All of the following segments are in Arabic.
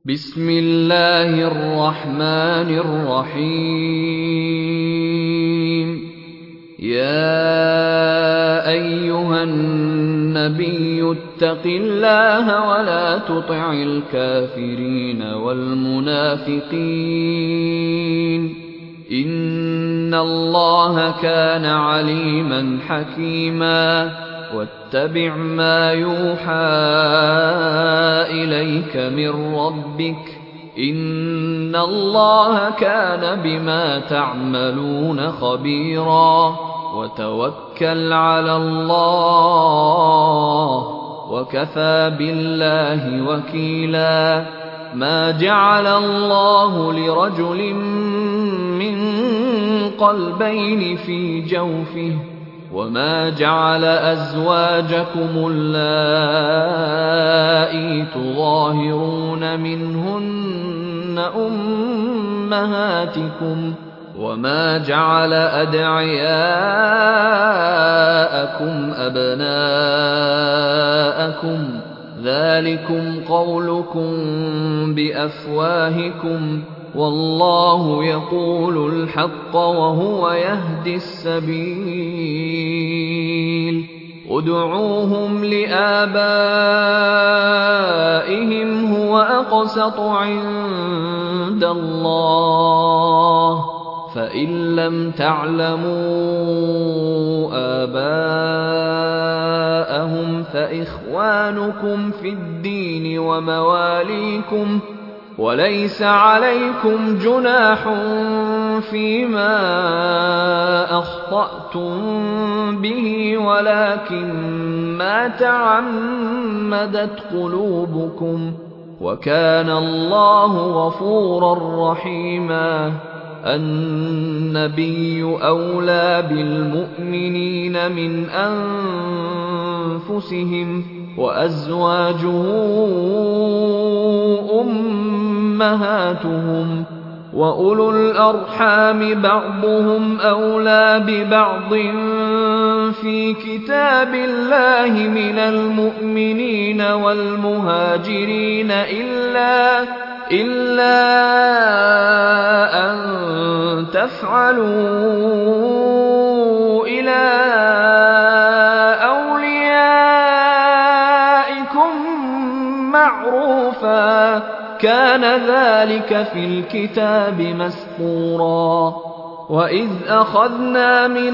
بسم الله الرحمن الرحيم. يا أيها النبي اتق الله ولا تطع الكافرين والمنافقين، إن الله كان عليما حكيما. واتبع ما يوحى إليك من ربك، إن الله كان بما تعملون خبيرا. وتوكل على الله، وكفى بالله وكيلا. ما جعل الله لرجل من قلبين في جوفه، وما جعل أزواجكم اللائي تظاهرون منهن أمهاتكم، وما جعل أدعياءكم أبناءكم، ذلكم قولكم بأفواهكم، والله يقول الحق وهو يهدي السبيل. ادعوهم لآبائهم هو أقسط عند الله، فإن لم تعلموا آباءهم فإخوانكم في الدين ومواليكم، وليس عليكم جناح فيما أخطأتم به، ولكن ما تعمدت قلوبكم، وكان الله غفورا رحيما. النبي أولى بالمؤمنين من أنفسهم، وأزواجه أمهاتهم، وأولو الأرحام بعضهم أولى ببعض في كتاب الله من المؤمنين والمهاجرين إلا أن تفعلوا إلى أوليائكم معروفا، كان ذلك في الكتاب مسطورا. وإذ أخذنا من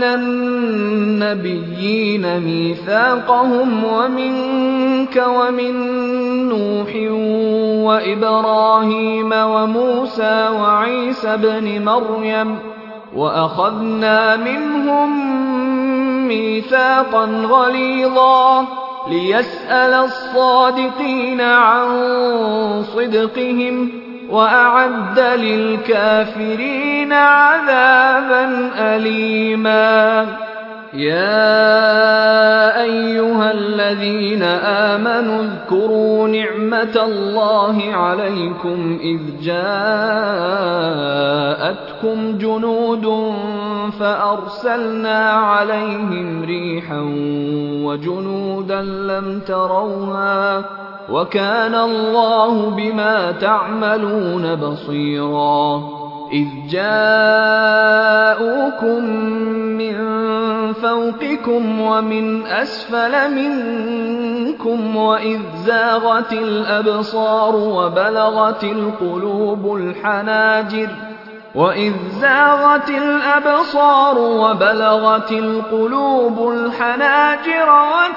النبيين ميثاقهم ومنك ومن نوح وإبراهيم وموسى وعيسى بن مريم، وأخذنا منهم ميثاقا غليظا، ليسأل الصادقين عن صدقهم، وأعد للكافرين عذابا أليما. يا أيها الذين آمنوا اذكروا نعمة الله عليكم إذ جاءتكم جنود فأرسلنا عليهم ريحا وجنودا لم تروها، وكان الله بما تعملون بصيرا. إذ جاءوكم من فوقكم ومن أسفل منكم، وإذ زاغت الأبصار وبلغت القلوب الحناجر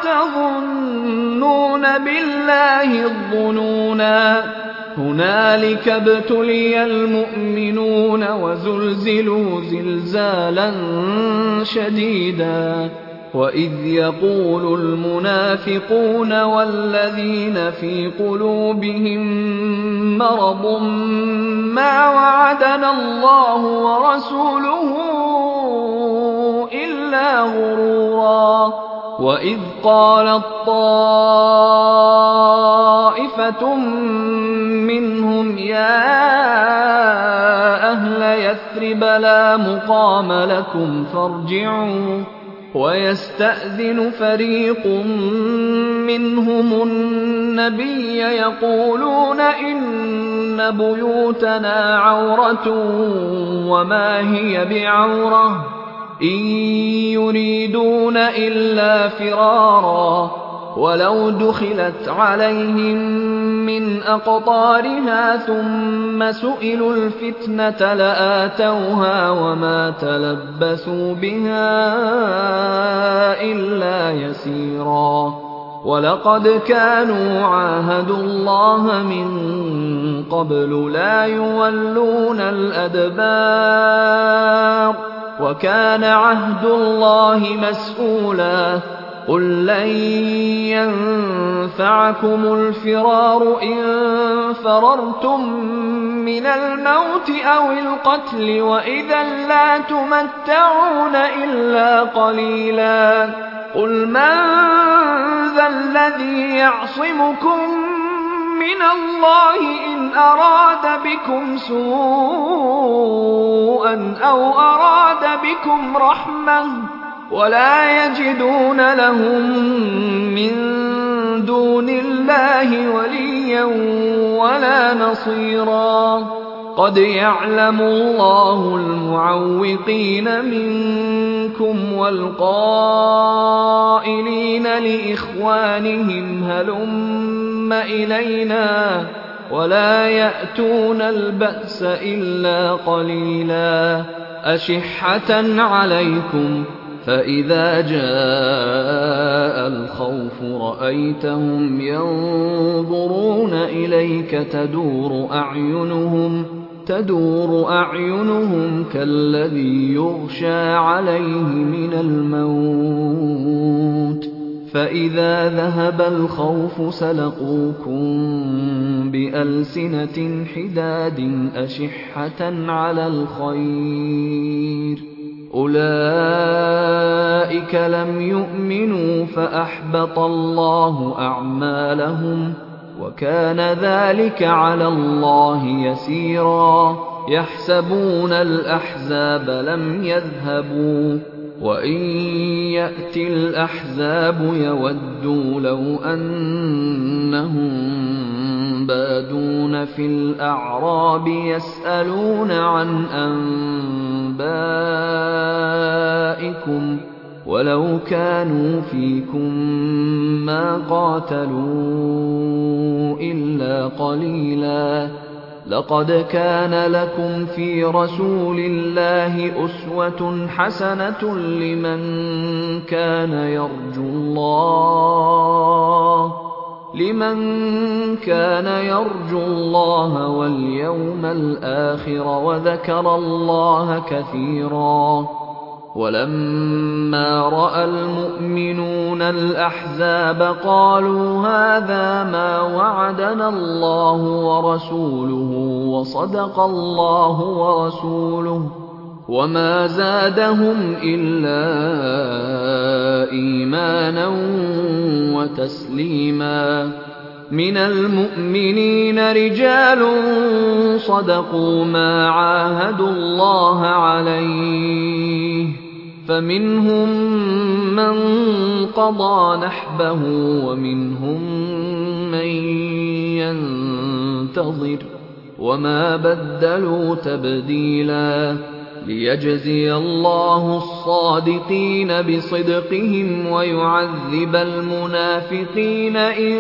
وتظنون بالله الظنونا. هنالك ابتلي المؤمنون وزلزلوا زلزالا شديدا. وإذ يقول المنافقون والذين في قلوبهم مرض ما وعدنا الله ورسوله إلا غرورا. وإذ قالت طائفة منهم يا أهل يثرب لا مقام لكم ويستأذن فريق منهم النبي يقولون إن بيوتنا عورة وما هي بعورة إن يريدون إلا فرارا ولو دخلت عليهم من أقطارها ثم سئلوا الفتنة لآتوها وما تلبثوا بها إلا يسيرا ولقد كانوا عاهدوا الله من قبل لا يولون الأدبار وكان عهد الله مسؤولا قل لن ينفعكم الفرار إن فررتم من الموت أو القتل وإذا لا تمتعون إلا قليلا قل من ذا الذي يعصمكم من الله إن أراد بكم سوءا أو أراد بكم رحمة ولا يجدون لهم من دون الله وليا ولا نصيرا قد يعلم الله المعوقين منكم والقائلين لإخوانهم هلم إلينا ولا يأتون البأس إلا قليلا أشحة عليكم فإذا جاء الخوف رأيتهم ينظرون إليك تدور أعينهم كالذي يغشى عليه من الموت فإذا ذهب الخوف سلقوكم بألسنة حداد أشحة على الخير أولئك لم يؤمنوا فأحبط الله أعمالهم وكان ذلك على الله يسيرا يحسبون الأحزاب لم يذهبوا وإن يأتي الأحزاب يودوا لو أنهم بادون في الأعراب يسألون عن أنبائكم ولو كانوا فيكم ما قاتلوا إلا قليلا لقد كان لكم في رسول الله أسوة حسنة لمن كان يرجو الله واليوم الآخر وذكر الله كثيرا ولما رأى المؤمنون الأحزاب قالوا هذا ما وعدنا الله ورسوله وصدق الله ورسوله وما زادهم إلا إيمانا وتسليما من المؤمنين رجال صدقوا ما عاهدوا الله عليه فمنهم من قضى نحبه ومنهم من ينتظر وما بدلوا تبديلا ليجزي الله الصادقين بصدقهم ويعذب المنافقين إن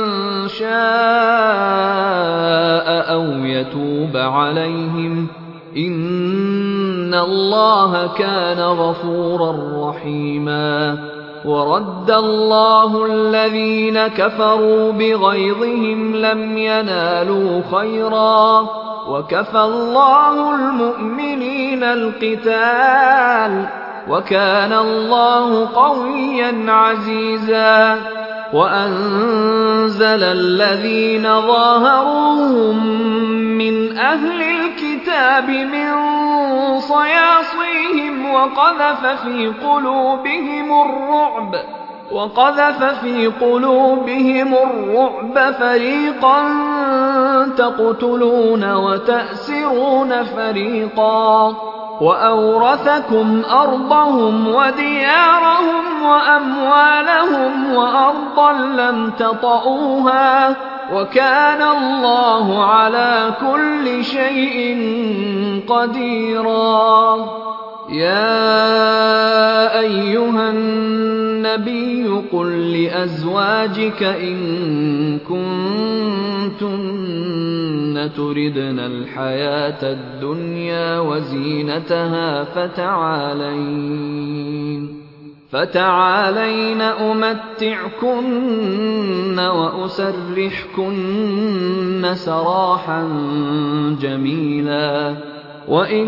شاء أو يتوب عليهم إن الله كان غفورا رحيما ورد الله الذين كفروا بغيظهم لم ينالوا خيرا وكفى الله المؤمنين القتال وكان الله قويا عزيزا وأنزل الذين ظاهروهم من أهل الكتاب من صياصيهم وقذف في قلوبهم الرعب فريقا تقتلون وتأسرون فريقا وأورثكم أرضهم وديارهم وأموالهم وأرضا لم تطئوها وكان الله على كل شيء قديرا. يا أيها النبي قل لأزواجك إن كنتن تردن الحياة الدنيا وزينتها فتعالين أمتعكن وأسرحكن سراحا جميلا. وإن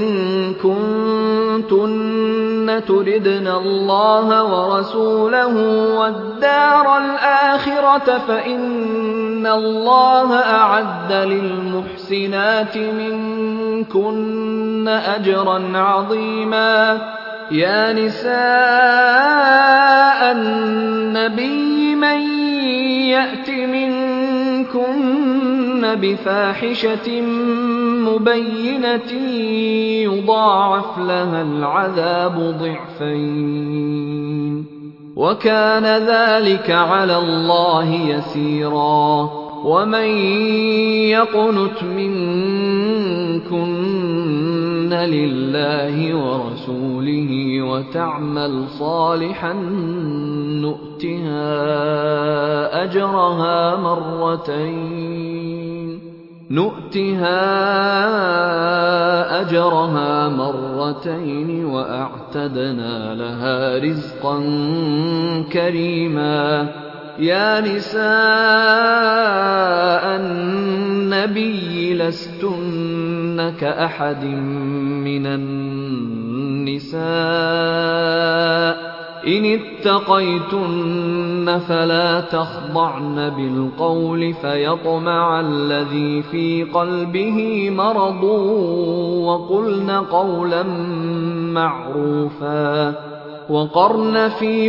كنتن تردن الله ورسوله والدار الآخرة فإن الله أعد للمحسنات منكن أجرا عظيما. يا نساء النبي من يأت منكن بفاحشة مبينة يضاعف لها العذاب ضعفين وكان ذلك على الله يسيرا. ومن يقنت منكن لله ورسوله وتعمل صالحا نؤتها أجرها مرتين وأعتدنا لها رزقا كريما. يا نساء النبي لستن كأحد من النساء إن اتقيتن فلا تخضعن بالقول فيطمع الذي في قلبه مرض وقلن قولا معروفا. وقرن في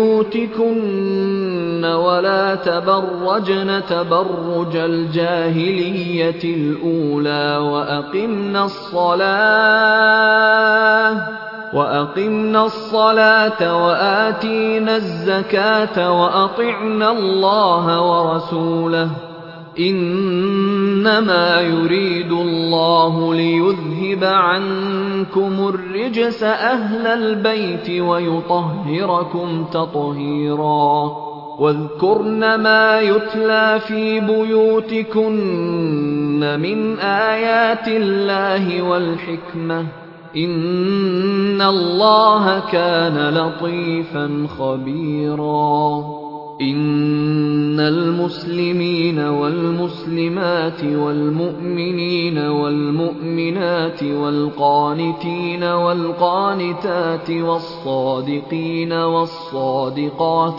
بيوتكن ولا تبرجن تبرج الجاهلية الأولى وأقمنا الصلاة وآتينا الزكاة وأطعنا الله ورسوله إنما يريد الله ليذهب عنكم الرجس أهل البيت ويطهركم تطهيرا. واذكرن ما يتلى في بيوتكن من آيات الله والحكمة إن الله كان لطيفا خبيرا. إن المسلمين والمسلمات والمؤمنين والمؤمنات والقانتين والقانتات والصادقين والصادقات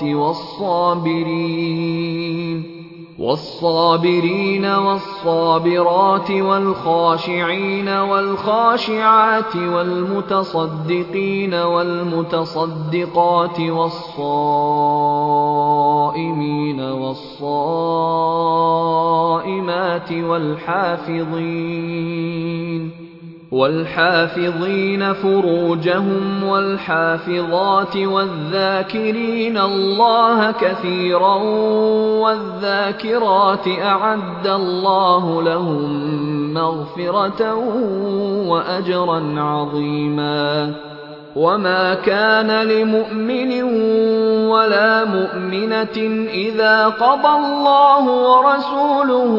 والصابرين والصابرات والخاشعين والخاشعات والمتصدقين والمتصدقات والصائمين والصائمات والحافظين فروجهم والحافظات والذاكرين الله كثيرا والذاكرات أعد الله لهم مغفرة وأجرا عظيما. وما كان لمؤمن ولا مؤمنة إذا قضى الله ورسوله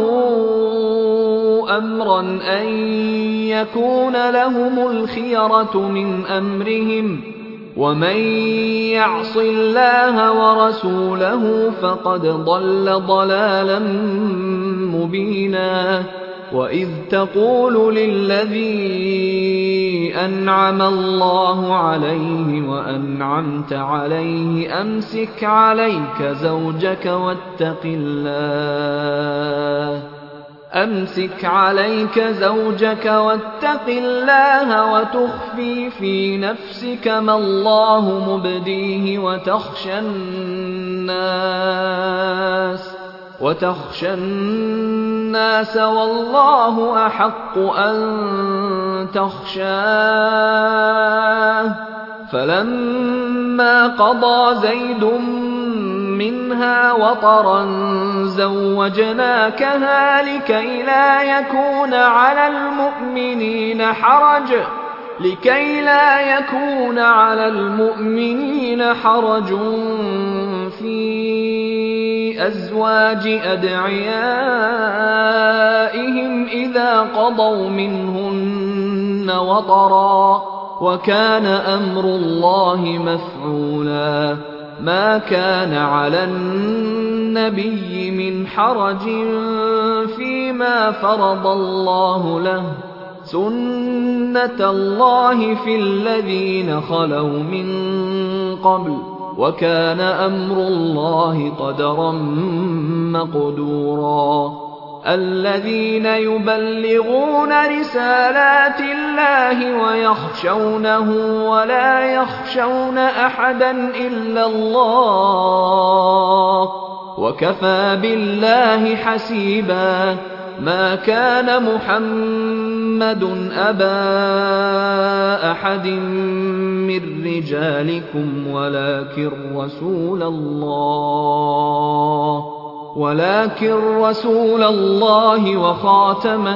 أمرا أن يكون لهم الخيرة من أمرهم ومن يعص الله ورسوله فقد ضل ضلالا مبينا. وإذ تقول للذي أنعم الله عليه وأنعمت عليه أمسك عليك زوجك واتق الله وتخفي في نفسك ما الله مبديه وتخشى الناس الناس والله أحق أن تخشاه. فلما قضى زيد منها وطرا زوجناكها لكي لا يكون على المؤمنين حرج في أزواج أدعيائهم إذا قضوا منهن وطرا، وكان أمر الله مفعولا. ما كان على النبي من حرج فيما فرض الله له، سنة الله في الذين خلوا من قبل، وكان أمر الله قدرا مقدورا. الذين يبلغون رسالات الله ويخشونه ولا يخشون أحدا إلا الله، وكفى بالله حسيبا. ما كان محمد أبا أحد من رجالكم ولكن رسول الله وخاتم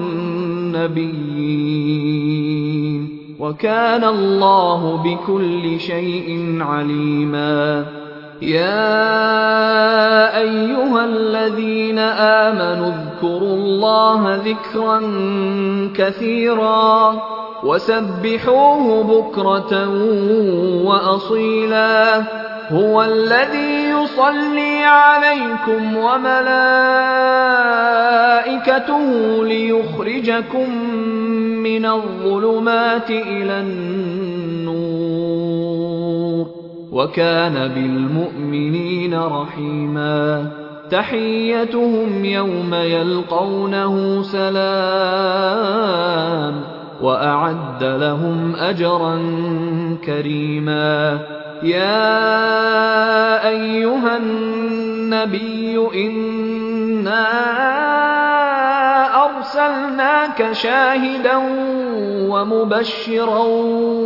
النبيين، وكان الله بكل شيء عليما. يا أيها الذين آمنوا اذكروا الله ذكرا كثيرا وسبحوه بكرة وأصيلا. هو الذي يصلي عليكم وملائكته ليخرجكم من الظلمات إلى النور، وكان بالمؤمنين رحيما. تحيتهم يوم يلقونه سلام، وأعد لهم أجرا كريما. يا أيها النبي إنا أرسلناك شاهدا ومبشرا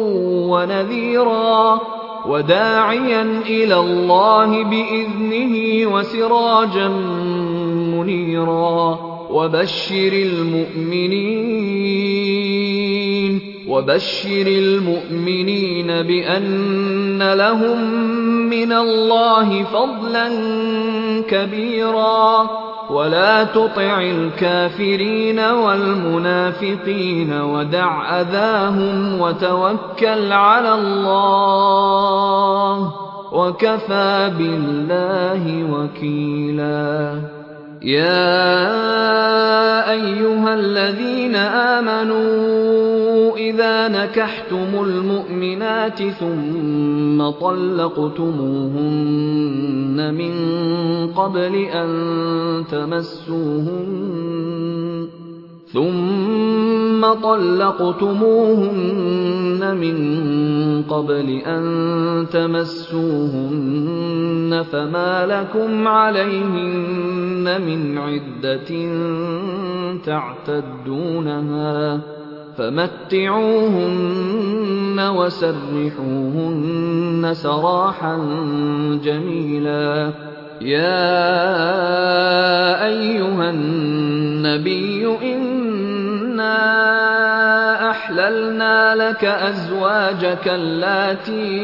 ونذيرا وداعيا إلى الله بإذنه وسراجا منيرا. وبشر المؤمنين بأن لهم من الله فضلا كبيرا. ولا تطع الكافرين والمنافقين ودع أذاهم وتوكل على الله، وكفى بالله وكيلا. يا أيها الذين آمنوا إذا نكحتم المؤمنات ثم طلقتموهن من قبل أن تمسوهن فما لكم عليهن من عدة تعتدونها، فمتعوهن وسرحوهن سراحا جميلا. يا أيها النبي إنا أحللنا لك أزواجك اللاتي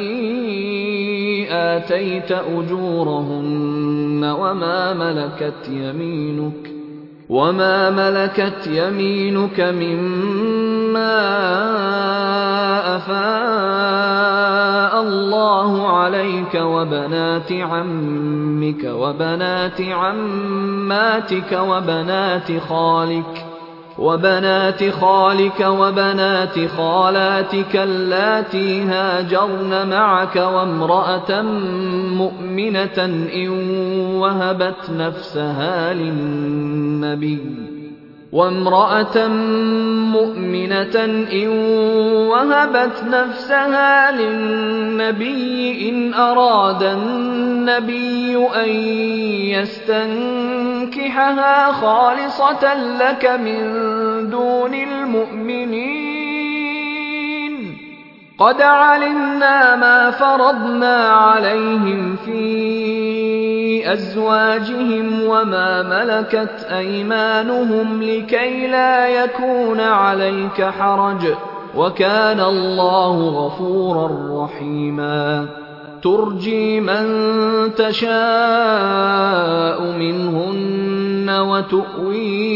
آتيت أجورهن وما ملكت يمينك مما أفاء الله عليك، وبنات عمك وبنات عماتك وبنات خالك وبنات خالاتك اللاتي هاجرن معك، وامرأة مؤمنة إن وهبت نفسها للنبي إن أراد النبي أن لنصبحها خالصة لك من دون المؤمنين. قد علمنا ما فرضنا عليهم في أزواجهم وما ملكت أيمانهم لكي لا يكون عليك حرج، وكان الله غفورا رحيما. ترجي من تشاء منهن وتؤوي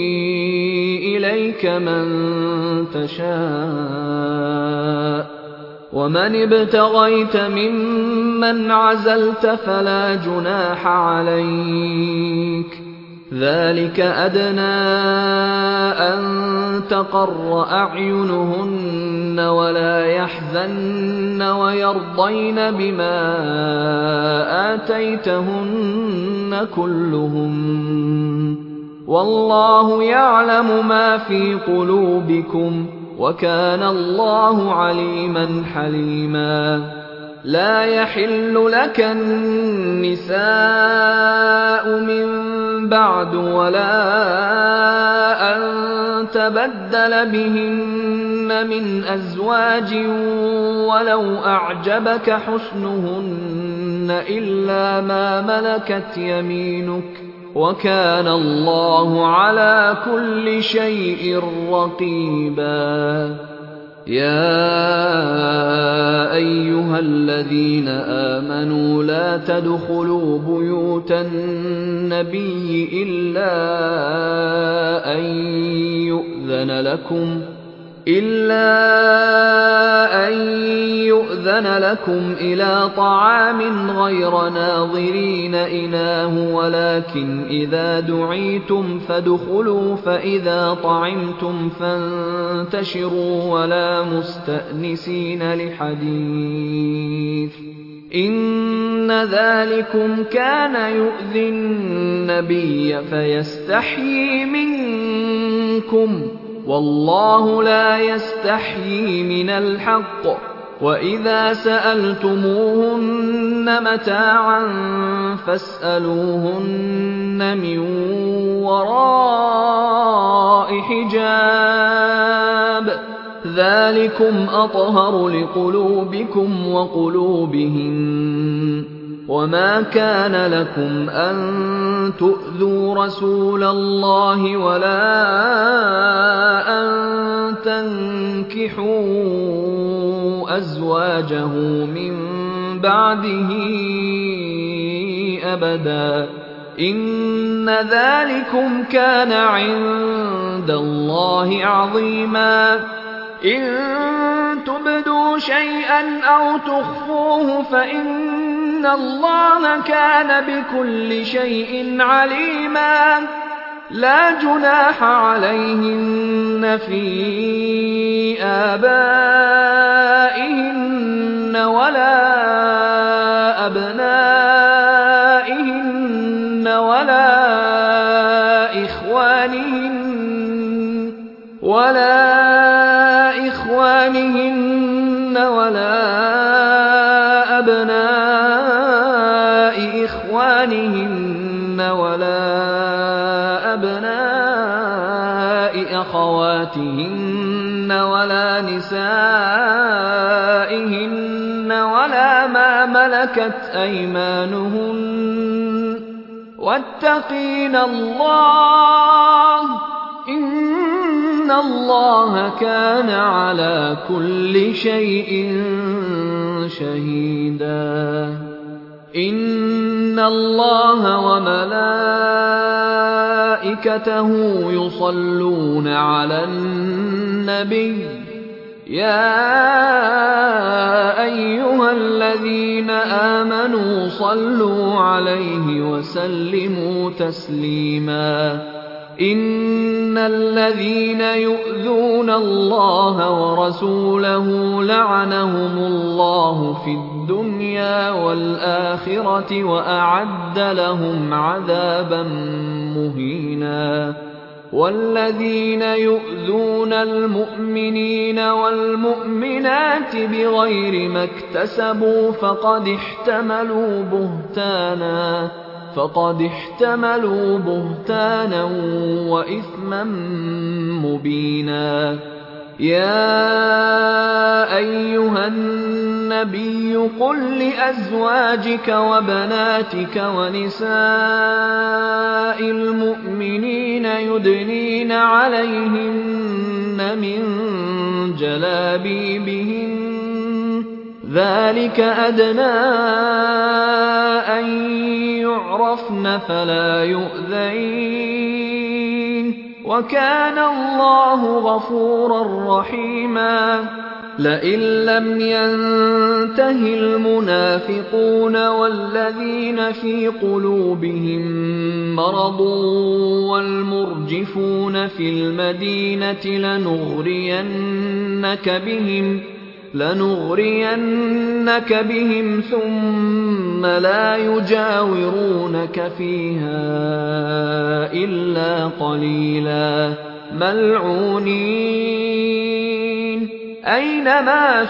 إليك من تشاء، ومن ابتغيت ممن عزلت فلا جناح عليك، ذلك أدنى أن تقر أعينهن ولا يحزن ويرضين بما آتيتهن كلهم، والله يعلم ما في قلوبكم وكان الله عليما حليما. لا يحل لك النساء من بعد ولا أن تبدل بهن من أزواج ولو أعجبك حسنهن إلا ما ملكت يمينك، وكان الله على كل شيء رقيبا. يا أيها الذين آمنوا لا تدخلوا بيوت النبي إلا أن يؤذن لكم إلى طعام غير ناظرين إناه، ولكن إذا دعيتم فادخلوا فإذا طعمتم فانتشروا ولا مستأنسين لحديث، إن ذلكم كان يؤذي النبي فيستحيي منكم، والله لا يستحيي من الحق. وإذا سألتموهن متاعا فاسألوهن من وراء حجاب، ذلكم أطهر لقلوبكم وقلوبهن. وما كان لكم أن تؤذوا رسول الله ولا أن تنكحوا أزواجه من بعده أبدا، إن ذلكم كان عند الله عظيما. إن تبدوا شيئا أو تخفوه فإن الله كان بكل شيء عليما. لا جناح عليهن في آبائهن ولا أبنائهن ولا إخوانهن ولا أبناء إخوانهن ولا أبناء أخواتهن ولا نسائهن ولا ما ملكت أيمانهن، واتقين الله، إن الله كان على كل شيء شهيدا. إن الله وملائكته يصلون على النبي، يا أيها الذين آمنوا صلوا عليه وسلموا تسليما. إن الذين يؤذون الله ورسوله لعنهم الله في الدنيا والآخرة وأعد لهم عذابا مهينا. والذين يؤذون المؤمنين والمؤمنات بغير ما اكتسبوا فقد احتملوا بهتانا فقد احتملوا بهتانا وإثما مبينا. يا أيها النبي قل لأزواجك وبناتك ونساء المؤمنين يدنين عليهن من جلابيبهن ذلك أدنى أن يعرفن فلا يؤذين وكان الله غفورا رحيما. لئن لم ينته المنافقون والذين في قلوبهم مرض والمرجفون في المدينة لنغرينك بهم ثم لا يجاورونك فيها إلا قليلا ملعونين أينما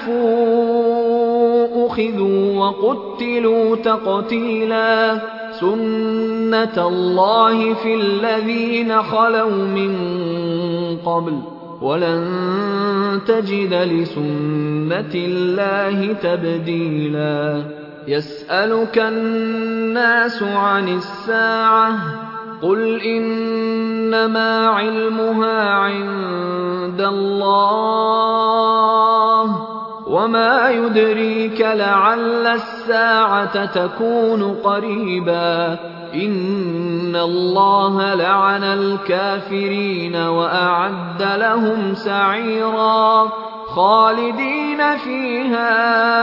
ثقفوا أخذوا وقتلوا تقتيلا. سنة الله في الذين خلوا من قبل ولن تجد لسنة الله تبديلا. يسألك الناس عن الساعة قل إنما علمها عند الله وما يدريك لعل الساعة تكون قريبا. إن الله لعن الكافرين وأعد لهم سعيرا خالدين فيها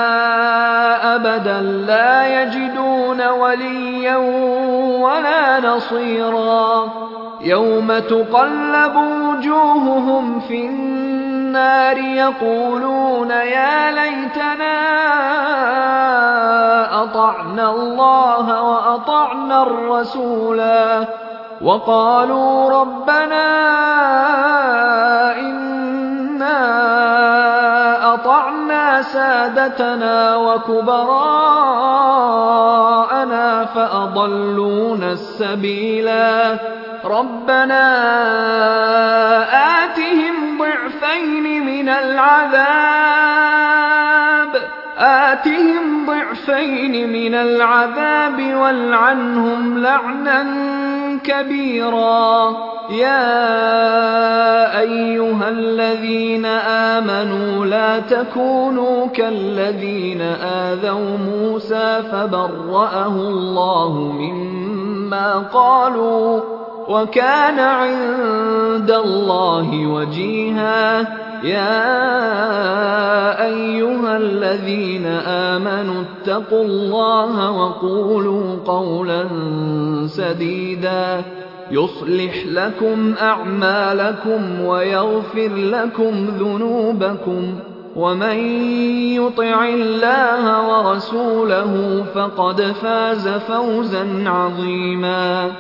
أبدا لا يجدون وليا ولا نصيرا. يوم تقلب وجوههم في النار يقولون يا ليتنا أطعنا الله وأطعنا الرسولا وقالوا ربنا إنا أطعنا سادتنا وكبراءنا فأضلونا السبيلا. ربنا آتهم ضعفين من العذاب والعنهم لعنا كبيرا. يا أيها الذين آمنوا لا تكونوا كالذين آذوا موسى فبرأه الله مما قالوا وكان عند الله وجيها. يا أيها الذين آمنوا اتقوا الله وقولوا قولا سديدا يصلح لكم أعمالكم ويغفر لكم ذنوبكم ومن يطع الله ورسوله فقد فاز فوزا عظيما.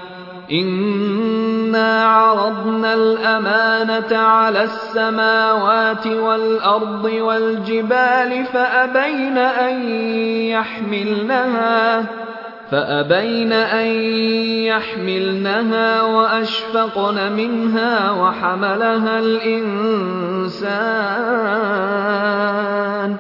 إنا عرضنا الأمانة على السماوات والأرض والجبال فأبين أن يحملنها وأشفقن منها وحملها الإنسان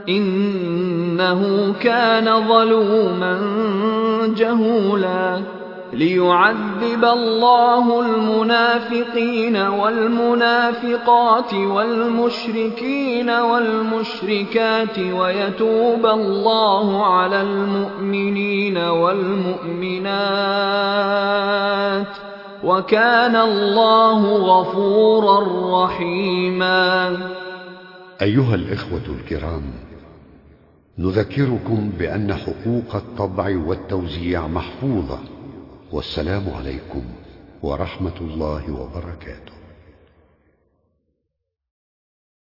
إنه كان ظلوما جهولا. ليعذب الله المنافقين والمنافقات والمشركين والمشركات ويتوب الله على المؤمنين والمؤمنات وكان الله غفورا رحيما. أيها الإخوة الكرام، نذكركم بأن حقوق الطبع والتوزيع محفوظة. والسلام عليكم ورحمة الله وبركاته.